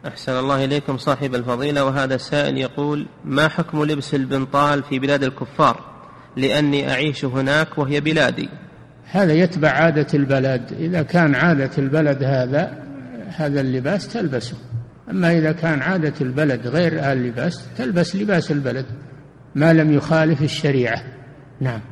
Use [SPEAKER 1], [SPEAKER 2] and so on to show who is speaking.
[SPEAKER 1] أحسن الله إليكم صاحب الفضيلة. وهذا السائل يقول: ما حكم لبس البنطال في بلاد الكفار لأني أعيش هناك وهي بلادي؟
[SPEAKER 2] هذا يتبع عادة البلد. إذا كان عادة البلد هذا اللباس تلبسه، أما إذا كان عادة البلد غير اللباس تلبس لباس البلد ما لم يخالف الشريعة. نعم.